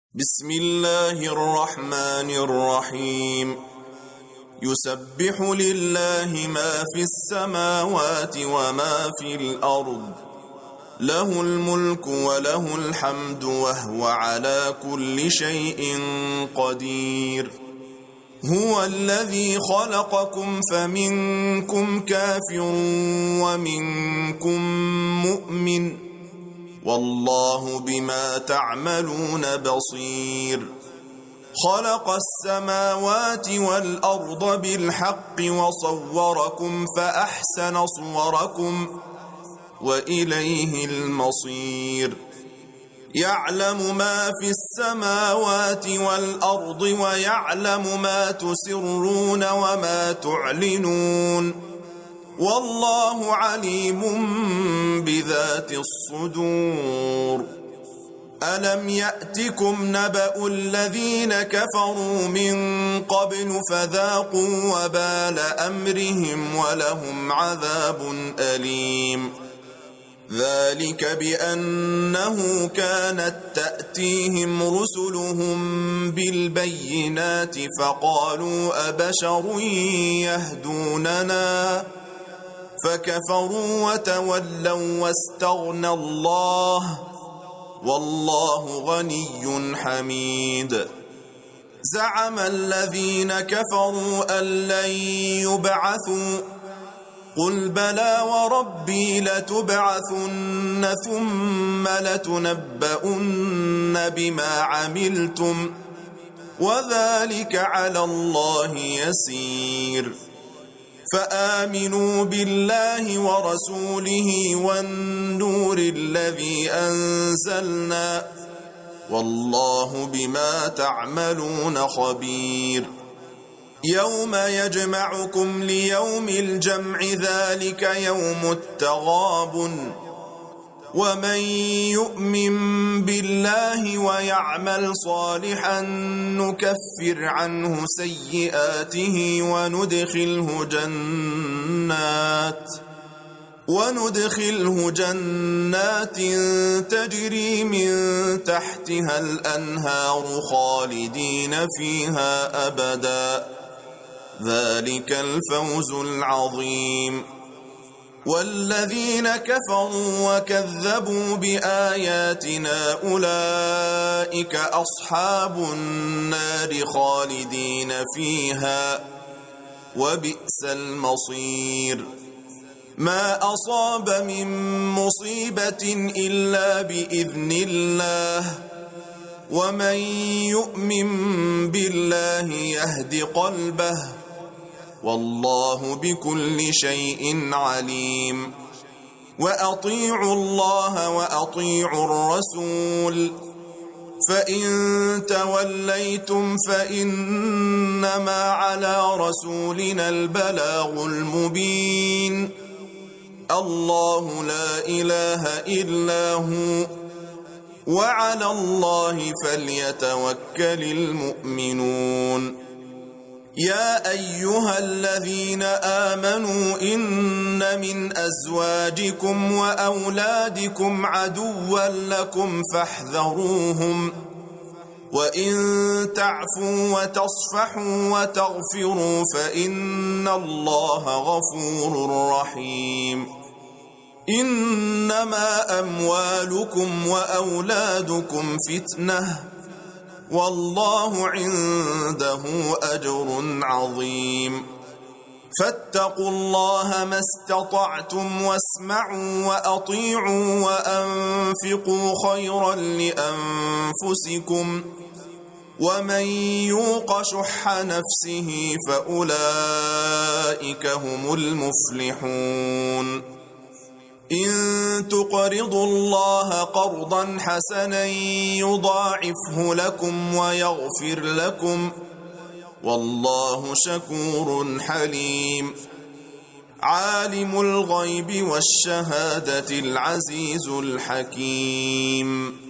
بسم الله الرحمن الرحيم. يسبح لله ما في السماوات وما في الأرض، له الملك وله الحمد وهو على كل شيء قدير. هو الذي خلقكم فمنكم كافر ومنكم مؤمن، والله بما تعملون بصير. خلق السماوات والأرض بالحق وصوركم فأحسن صوركم وإليه المصير. يعلم ما في السماوات والأرض ويعلم ما تسرون وما تعلنون، والله عليم بذات الصدور. ألم يأتكم نبأ الذين كفروا من قبل فذاقوا وبال أمرهم ولهم عذاب أليم. ذلك بأنه كانت تأتيهم رسلهم بالبينات فقالوا أبشر يهدوننا، فكفروا وتولوا واستغنى الله، والله غني حميد. زعم الذين كفروا أن لن يبعثوا، قل بلى وربي لتبعثن ثم لتنبؤن بما عملتم، وذلك على الله يسير. فآمنوا بالله ورسوله والنور الذي أنزلنا، والله بما تعملون خبير. يوم يجمعكم ليوم الجمع، ذلك يوم التغابن. ومن يؤمن بالله ويعمل صالحا نكفر عنه سيئاته وندخله جنات تجري من تحتها الأنهار خالدين فيها أبدا، ذلك الفوز العظيم. والذين كفروا وكذبوا بآياتنا أولئك أصحاب النار خالدين فيها، وبئس المصير. ما أصاب من مصيبة إلا بإذن الله، ومن يؤمن بالله يهد قلبه، والله بكل شيء عليم. وأطيعوا الله وأطيعوا الرسول، فإن توليتم فإنما على رسولنا البلاغ المبين. الله لا إله إلا هو، وعلى الله فليتوكل المؤمنون. يا أيها الذين آمنوا إن من أزواجكم وأولادكم عدوا لكم فاحذروهم، وإن تعفوا وتصفحوا وتغفروا فإن الله غفور رحيم. إنما أموالكم وأولادكم فتنة، والله عنده أجر عظيم. فاتقوا الله ما استطعتم واسمعوا وأطيعوا وأنفقوا خيرا لأنفسكم، ومن يوق شح نفسه فأولئك هم المفلحون. إن تقرضوا الله قرضا حسنا يضاعفه لكم ويغفر لكم، والله شكور حليم. عالم الغيب والشهادة العزيز الحكيم.